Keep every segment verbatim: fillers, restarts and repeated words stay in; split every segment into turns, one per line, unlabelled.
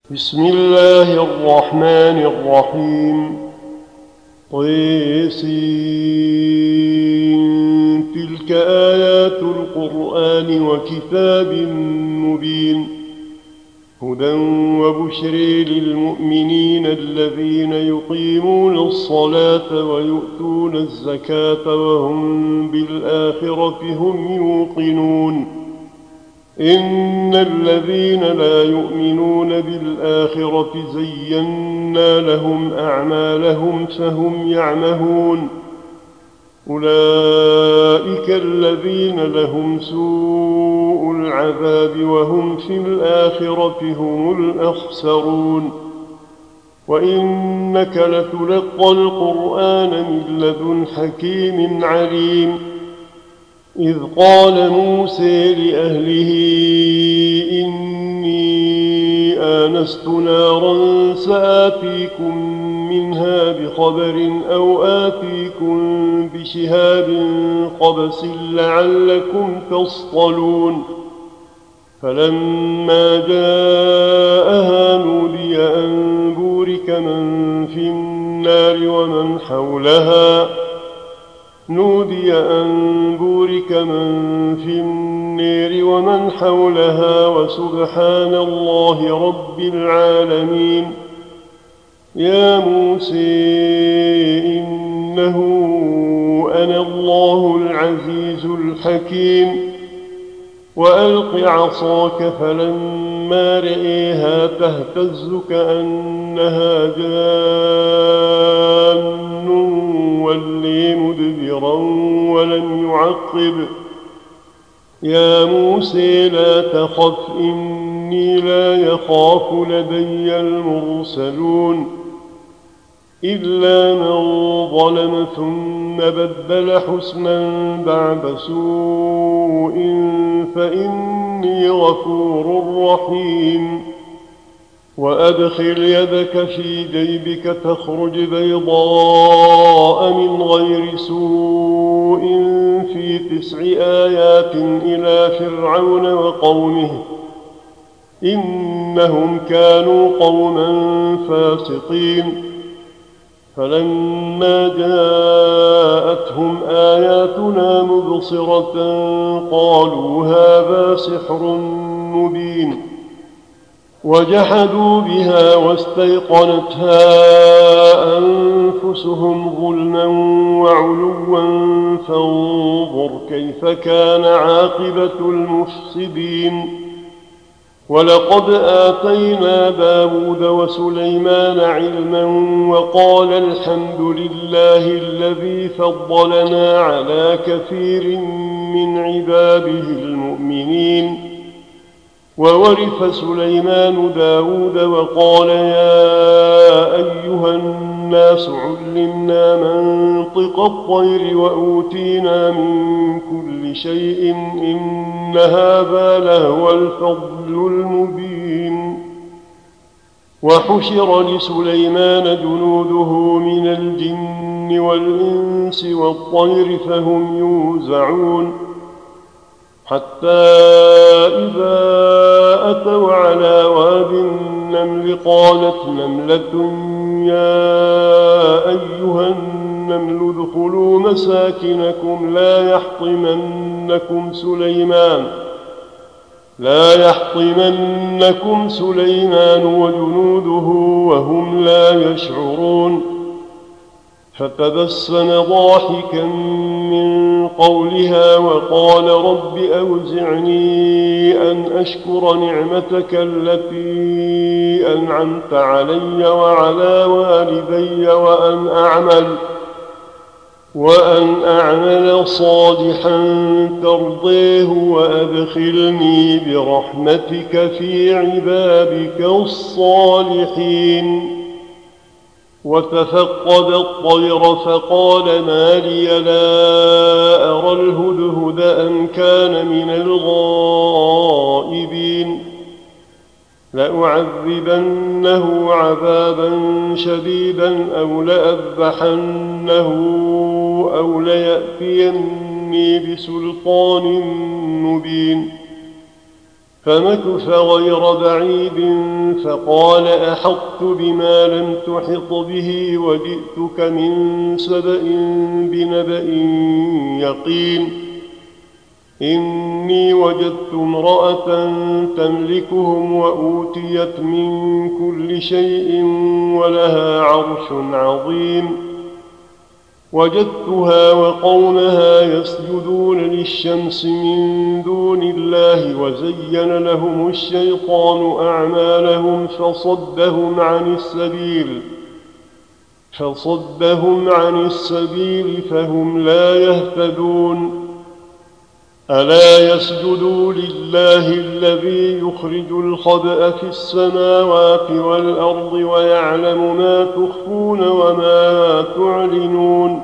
بسم الله الرحمن الرحيم. طيسين. تلك آيات القرآن وكتاب مبين هدى وبشر للمؤمنين الذين يقيمون الصلاة ويؤتون الزكاة وهم بالآخرة هم يوقنون. إن الذين لا يؤمنون بالآخرة زينا لهم أعمالهم فهم يعمهون. أولئك الذين لهم سوء العذاب وهم في الآخرة هم الأخسرون. وإنك لتلقى القرآن من لدن حكيم عليم. إذ قال موسى لأهله إني آنست نارا سآتيكم منها بخبر أو آتيكم بشهاب قبس لعلكم تصطلون. فلما جاءها نودي أن بورك من في النار ومن حولها نودي أن بورك من في النار ومن حولها وسبحان الله رب العالمين. يا موسى إنه أنا الله العزيز الحكيم. وألق عصاك فلما رئيها تهتز كأنها جان ولي مدبرا ولم يعقب. يا موسى لا تخف إني لا يخاف لدي المرسلون. إلا من ظلم ثم بدل حسنا بعد سوء فإني غفور رحيم. وأدخل يدك في جيبك تخرج بيضاء من غير سوء في تسع آيات إلى فرعون وقومه إنهم كانوا قوما فاسقين. فلما جاءتهم آياتنا مبصرة قالوا هذا سحر مبين. وجحدوا بها واستيقنتها أنفسهم ظلما وعلوا فانظر كيف كان عاقبة المفسدين. ولقد آتينا داود وسليمان علما وقال الحمد لله الذي فضلنا على كثير من عباده المؤمنين. وورث سليمان داود وقال يا أيها الناس علمنا منطق الطير وأوتينا من كل شيء إن هذا لهو الفضل المبين. وحشر لسليمان جنوده من الجن والإنس والطير فهم يوزعون. حتى إذا أتوا على واد النمل قالت نملة يا أيها النمل ادخلوا مساكنكم لا يحطمنكم سليمان لا يحطمنكم سليمان وجنوده وهم لا يشعرون. فتبسم ضاحكا من قولها وقال رب أوزعني أن أشكر نعمتك التي أنعمت علي وعلى والدي وأن أعمل وأن أعمل صالحا ترضيه وأدخلني برحمتك في عبادك الصالحين. وتفقد الطير فقال ما لي لا أرى الهدهد أم كان من الغائبين. لأعذبنه عذابا شديدا أو لأذبحنه أو ليأتيني بسلطان مبين. فمكث غير بعيد فقال أحطت بما لم تحط به وجئتك من سبأ بنبأ يقين إني وجدت امرأة تملكهم وأوتيت من كل شيء ولها عرش عظيم وجدتها وقومها يسجدون للشمس من دون الله وزين لهم الشيطان أعمالهم فصدهم عن السبيل فصدهم عن السبيل فهم لا يهتدون ألا يسجدوا لله الذي يخرج الخبأ في السماوات والأرض ويعلم ما تخفون وما تعلنون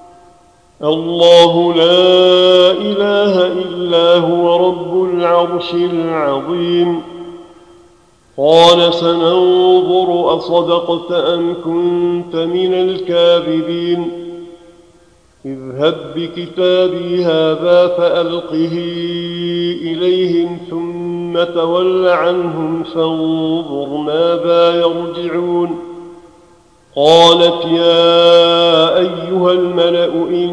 الله لا إله إلا هو رب العرش العظيم قال سننظر أصدقت أم كنت من الكاذبين اذهب بكتابي هذا فألقه إليهم ثم تول عنهم فانظر ماذا يرجعون قالت يا أيها الملأ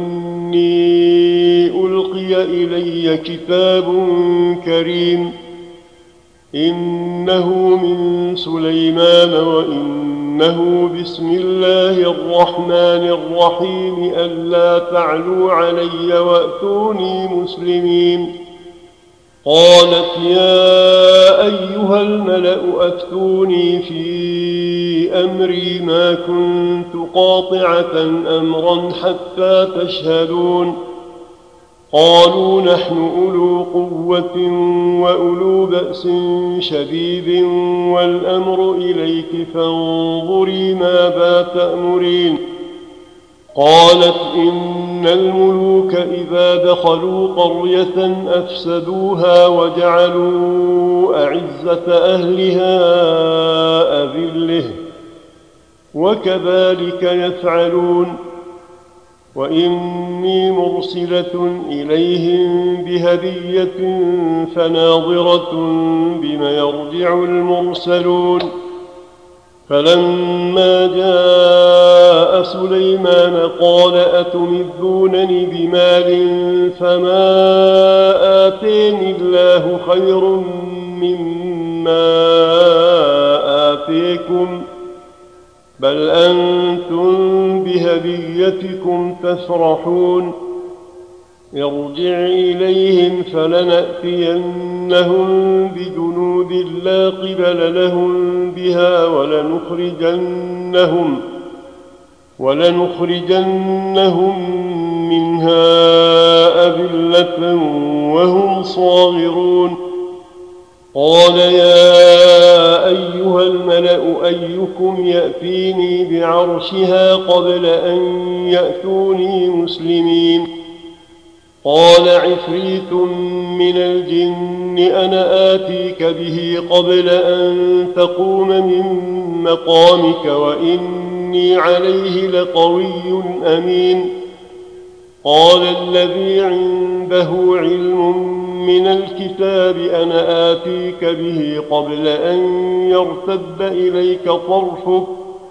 إني ألقي إلي كتاب كريم إنه من سليمان وإنه بسم الله الرحمن الرحيم ألا تعلوا علي وأتوني مسلمين قالت يا أيها الملأ أفتوني في أمري ما كنت قاطعة أمرا حتى تشهدون قالوا نحن أولو قوة وأولو بأس شديد والأمر إليك فانظري ماذا تأمرين قالت إن الملوك إذا دخلوا قرية أفسدوها وجعلوا أعزة أهلها أذله وكذلك يفعلون وإني مرسلة إليهم بهدية فناظرة بم يرجع المرسلون فلما جاء سليمان قال أتمدونني بمال فما آتيني الله خير مما آتيكم بل أنتم بهديتكم تفرحون ارجع إليهم فلنأتينهم بجنود لا قبل لهم بها ولنخرجنهم ولنخرجنهم منها أذلة وهم صاغرون قال يا أيها الملأ أيكم يأتيني بعرشها قبل أن يأتوني مسلمين قال عفريت من الجن أنا آتيك به قبل أن تقوم من مقامك وإني عليه لقوي أمين قال الذي عنده علم من الكتاب أنا آتيك به قبل أن يرتد إليك طرفك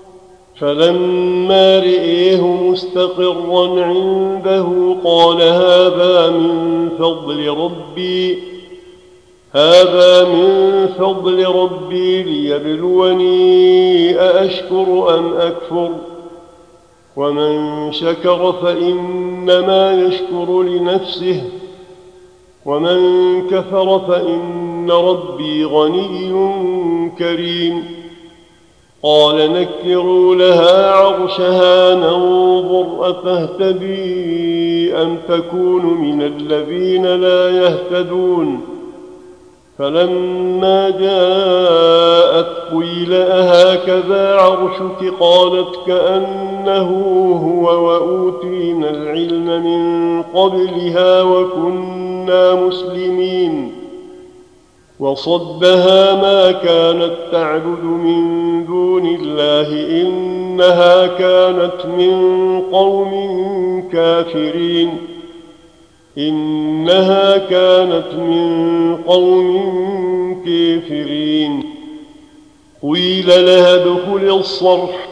فلما رئيه مستقرا عنده قال هذا من فضل ربي هذا من فضل ربي ليبلوني أأشكر أم أكفر ومن شكر فإنما يشكر لنفسه ومن كفر فإن ربي غني كريم قال نكروا لها عرشها ننظر أتهتدي أم تكون من الذين لا يهتدون فلما جاءت قيل أهكذا عرشك قالت كأنه هو وأوتينا العلم من قبلها وكنا مسلمين وصدها ما كانت تعبد من دون الله إنها كانت من قوم كافرين إنها كانت من قوم الكافرين. قيل لها ادخل الصرح،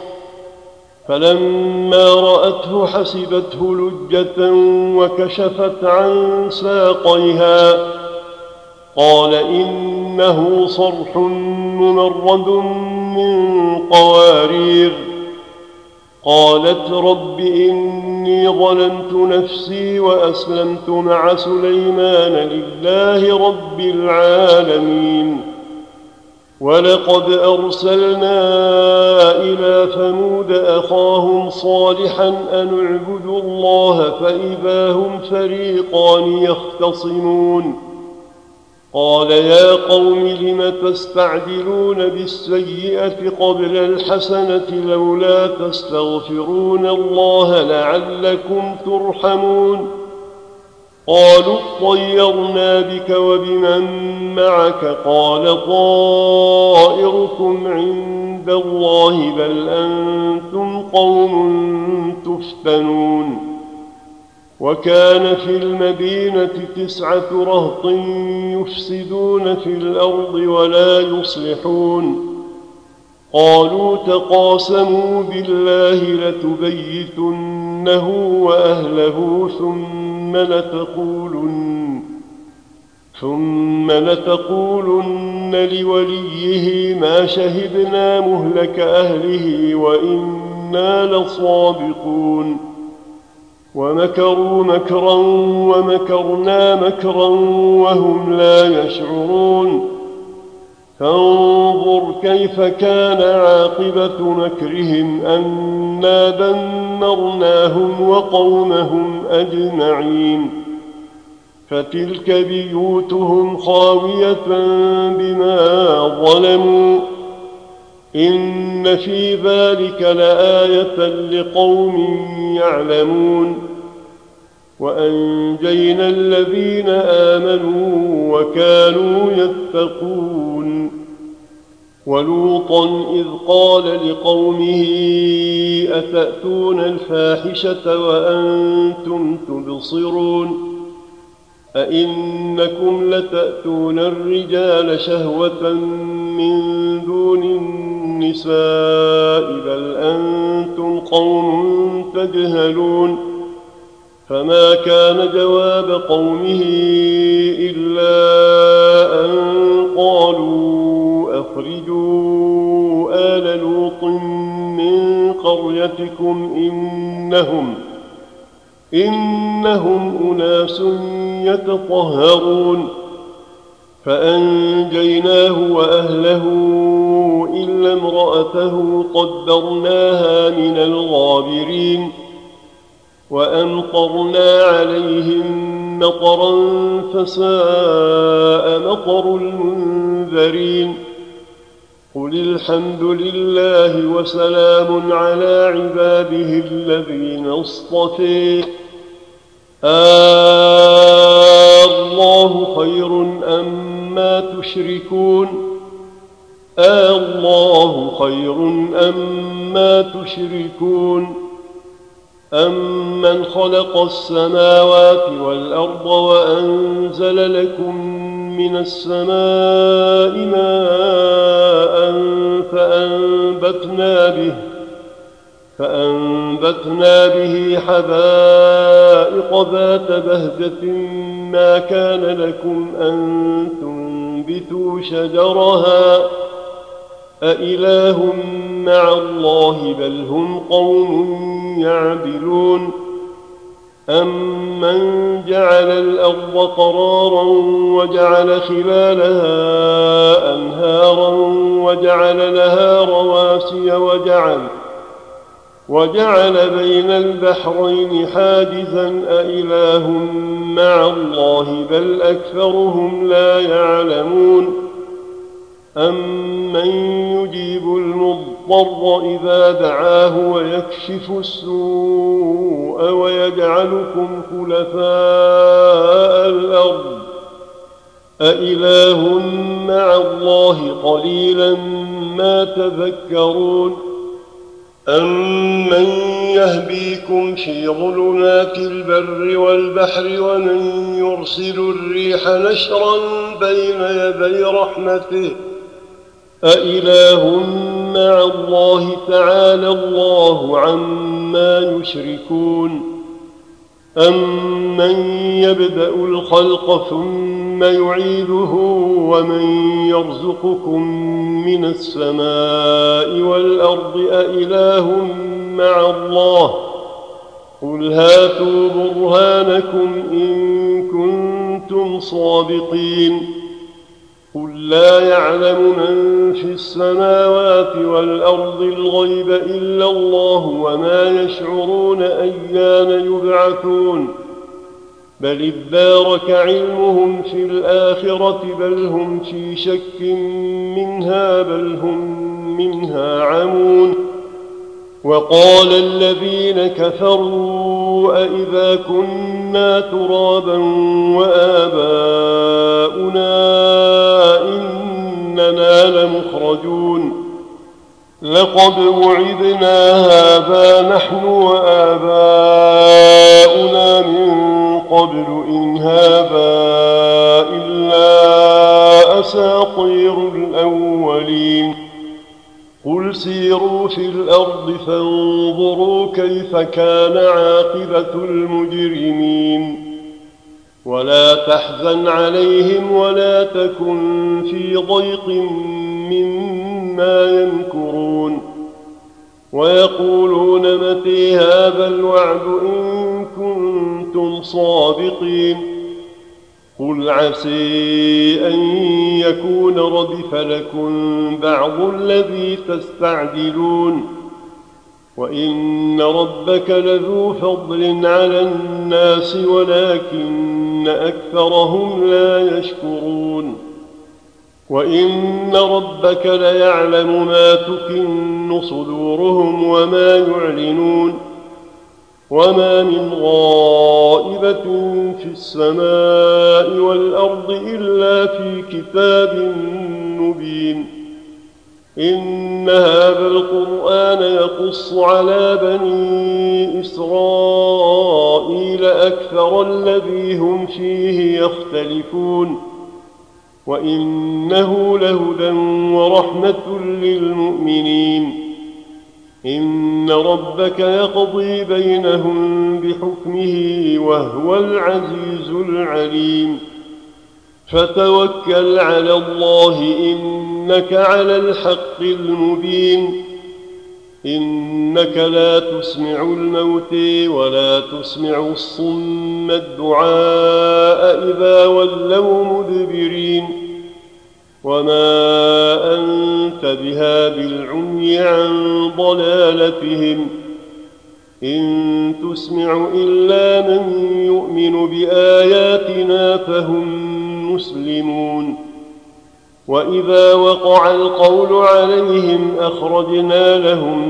فلما رأته حسبته لجة وكشفت عن ساقيها. قال إنه صرح ممرد من قوارير. قالت رب إني ظلمت نفسي وأسلمت مع سليمان لله رب العالمين. ولقد أرسلنا إلى ثمود أخاهم صالحا أن اعبدوا الله فإذا هم فريقان يختصمون. قال يا قوم لم تستعجلون بالسيئة قبل الحسنة لولا تستغفرون الله لعلكم ترحمون. قالوا اطيرنا بك وبمن معك قال طائركم عند الله بل أنتم قوم تفتنون. وكان في المدينة تسعة رهط يفسدون في الأرض ولا يصلحون. قالوا تقاسموا بالله لتبيتنه وأهله ثم لتقولن, ثم لتقولن لوليه ما شهدنا مهلك أهله وإنا لصادقون. ومكروا مكرا ومكرنا مكرا وهم لا يشعرون. فانظر كيف كان عاقبة مكرهم أنا دمرناهم وقومهم أجمعين. فتلك بيوتهم خاوية بما ظلموا إن في ذلك لآية لقوم يعلمون. وأنجينا الذين آمنوا وكانوا يتقون. ولوطا إذ قال لقومه أتأتون الفاحشة وأنتم تبصرون أئنكم لتأتون الرجال شهوة من دون النساء بل أنتم قوم تجهلون. فما كان جواب قومه إلا أن قالوا أخرجوا آل لوط من قريتكم إنهم, إنهم أناس يتطهرون. فأنجيناه وأهله إلا امرأته قدرناها من الغابرين. وأمطرنا عليهم مطرا فساء مطر المنذرين. قل الحمد لله وسلام على عباده الذين اصطفى الله خير أما تشركون الله خير أما تشركون أمن خلق السماوات والأرض وأنزل لكم من السماء ماء فأنبتنا به فأنبتنا به حدائق ذات بهجة ما كان لكم أن تنبتوا شجرها أإله مع الله بل هم قوم يعدلون. أمن جعل الأرض قرارا وجعل خلالها أنهارا وجعل لها رواسي وجعل وجعل بين البحرين حاجزا أإله مع الله بل أكثرهم لا يعلمون. أمن يجيب المضطر إذا دعاه ويكشف السوء ويجعلكم خلفاء الأرض أإله مع الله قليلا ما تذكرون. أَمَّن يَهْدِيكُمْ فِي ظُلُمَاتِ الْبَرِّ وَالْبَحْرِ وَمَن يُرْسِلُ الرِّيحَ نَشْرًا بَيْنَ يَدَيْ رَحْمَتِهِ أَإِلَٰهٌ مَّعَ اللَّهِ تَعَالَى اللَّهُ عَمَّا يُشْرِكُونَ أَمَّن يَبْدَأُ الْخَلْقَ ثُمَّ يُعِيدُهُ وَمَن يَرْزُقُكُم مِّنَ السَّمَاءِ وَالْأَرْضِ أَإِلَٰهٌ مَّعَ اللَّهِ قُلْ هَاتُوا بُرْهَانَكُمْ إِن كُنتُمْ صَادِقِينَ قُل لَّا يَعْلَمُ مَن فِي السَّمَاوَاتِ وَالْأَرْضِ الْغَيْبَ إِلَّا اللَّهُ وَمَا يَشْعُرُونَ أَيَّانَ يُبْعَثُونَ بَلِ ادَّارَكَ عِلْمُهُمْ فِي الْآخِرَةِ بَلْ هُمْ فِي شَكٍّ مِّنْهَا بَلْ هُم مِّنْهَا عَمُونَ وَقَالَ الَّذِينَ كَفَرُوا أَإِذَا كُنَّا تُرَابًا وَآبَاؤُنَا إِنَّنَا لَمُخْرَجُونَ لَقَدْ وُعِدْنَا هَٰذَا نَحْنُ وَآبَاؤُنَا مِن قَبْلُ إِنْ هَٰذَا إِلَّا أَسَاطِيرُ الْأَوَّلِينَ قُلْ سِيرُوا فِي الْأَرْضِ فَانظُرُوا كَيْفَ كَانَ عَاقِبَةُ الْمُجْرِمِينَ وَلَا تَحْزَنْ عَلَيْهِمْ وَلَا تَكُنْ فِي ضَيْقٍ مِّمَّا يَمْكُرُونَ وَيَقُولُونَ مَتَىٰ هَٰذَا الْوَعْدُ إِن كُنتُمْ صَادِقِينَ قُلْ عَسَىٰ أَن يَكُونَ رَدِفَ لَكُم بَعْضُ الَّذِي تَسْتَعْجِلُونَ وَإِنَّ رَبَّكَ لَذُو فَضْلٍ عَلَى النَّاسِ وَلَٰكِنَّ أَكْثَرَهُمْ لَا يَشْكُرُونَ وَإِنَّ رَبَّكَ لَيَعْلَمُ مَا تُكِنُّ صُدُورُهُمْ وَمَا يُعْلِنُونَ وَمَا مِنْ غَائِبَةٍ فِي السَّمَاءِ وَالْأَرْضِ إِلَّا فِي كِتَابٍ مُّبِينٍ إِنَّ هَٰذَا الْقُرْآنَ يَقُصُّ عَلَىٰ بَنِي إِسْرَائِيلَ أَكْثَرَ الَّذِي هُمْ فِيهِ يَخْتَلِفُونَ وَإِنَّهُ لَهُدًى وَرَحْمَةٌ لِّلْمُؤْمِنِينَ إِنَّ رَبَّكَ يَقْضِي بَيْنَهُم بِحُكْمِهِ وَهُوَ الْعَزِيزُ الْعَلِيمُ فَتَوَكَّلْ عَلَى اللَّهِ إِنَّكَ عَلَى الْحَقِّ الْمُبِينِ إِنَّكَ لَا تُسْمِعُ الْمَوْتَىٰ وَلَا تُسْمِعُ الصُّمَّ الدُّعَاءَ إِذَا وَلَّوْا مُدْبِرِينَ وَمَا أَنتَ بِهَادِ الْعُمْيِ عَن ضَلَالَتِهِمْ إِن تُسْمِعُ إِلَّا مَن يُؤْمِنُ بِآيَاتِنَا فَهُم مُّسْلِمُونَ وَإِذَا وَقَعَ الْقَوْلُ عَلَيْهِمْ أَخْرَجْنَا لَهُمْ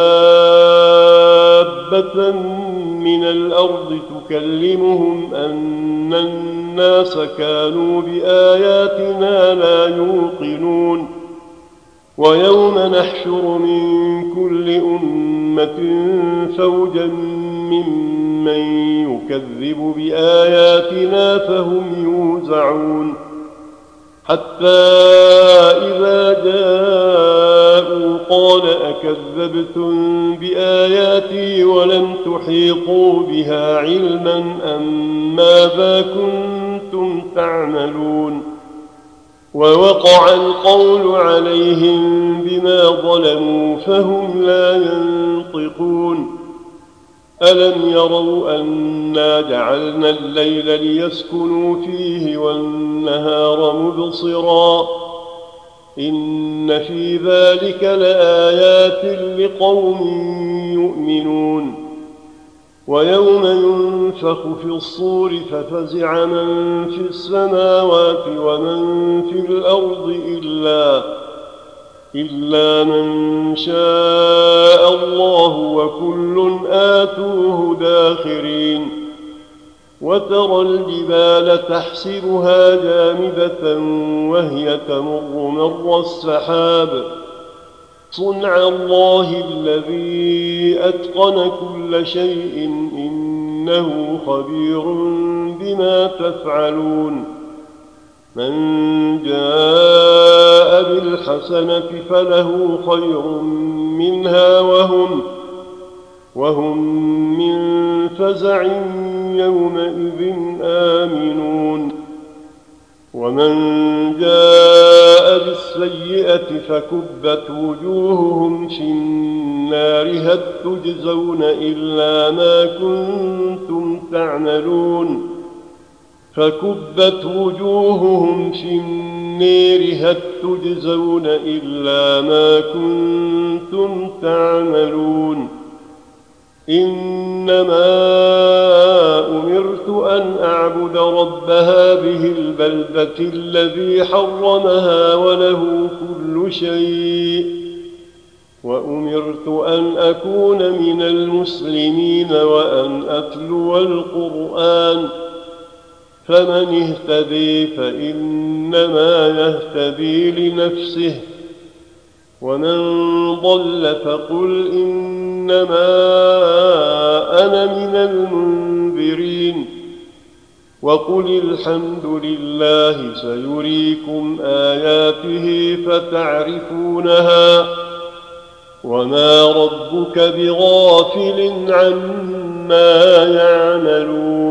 دَابَّةً مِّنَ الْأَرْضِ تُكَلِّمُهُمْ أَنَّ النَّاسَ كَانُوا بِآيَاتِنَا لَا يُوقِنُونَ وَيَوْمَ نَحْشُرُ مِن كُلِّ أُمَّةٍ فَوْجًا مِّمَّن يُكَذِّبُ بِآيَاتِنَا فَهُمْ يُوزَعُونَ حَتَّىٰ إِذَا جَاءُوا قَالَ أَكَذَّبْتُم بِآيَاتِي وَلَمْ تُحِيطُوا بِهَا عِلْمًا أَم مَّاذَا كُنتُمْ تَعْمَلُونَ وَوَقَعَ الْقَوْلُ عَلَيْهِم بِمَا ظَلَمُوا فَهُمْ لَا يَنطِقُونَ أَلَمْ يَرَوْا أَنَّا جَعَلْنَا اللَّيْلَ لِيَسْكُنُوا فِيهِ وَالنَّهَارَ مُبْصِرًا إِنَّ فِي ذَلِكَ لَآيَاتٍ لِقَوْمٍ يُؤْمِنُونَ وَيَوْمَ يُنفَخُ فِي الصُّورِ فَفَزِعَ مَن فِي السَّمَاوَاتِ وَمَن فِي الْأَرْضِ إِلَّا إِلَّا مَن شَاءَ اللَّهُ وَكُلٌّ آتُوهُ دَاخِرِينَ وَتَرَى الْجِبَالَ تَحْسَبُهَا جَامِدَةً وَهِيَ تَمُرُّ مَرَّ السَّحَابِ صنع الله الذي أتقن كل شيء إنه خبير بما تفعلون من جاء بالحسنة فله خير منها وهم, وهم من فزع يومئذ آمنون ومن جاء بالسيئة فكبت وجوههم في النار هل تجزون إلا ما كنتم تعملون فكبت وجوههم في النار هل تجزون إلا ما كنتم تعملون إنما أمرت أن أعبد رب هذه البلدة الذي حرمها وله كل شيء وأمرت أن أكون من المسلمين وأن أتلو القرآن فمن اهتدي فإنما يهتدي لنفسه ومن ضل فقل إنما أنا من المنذرين وقل الحمد لله سيريكم آياته فتعرفونها وما ربك بغافل عما يعملون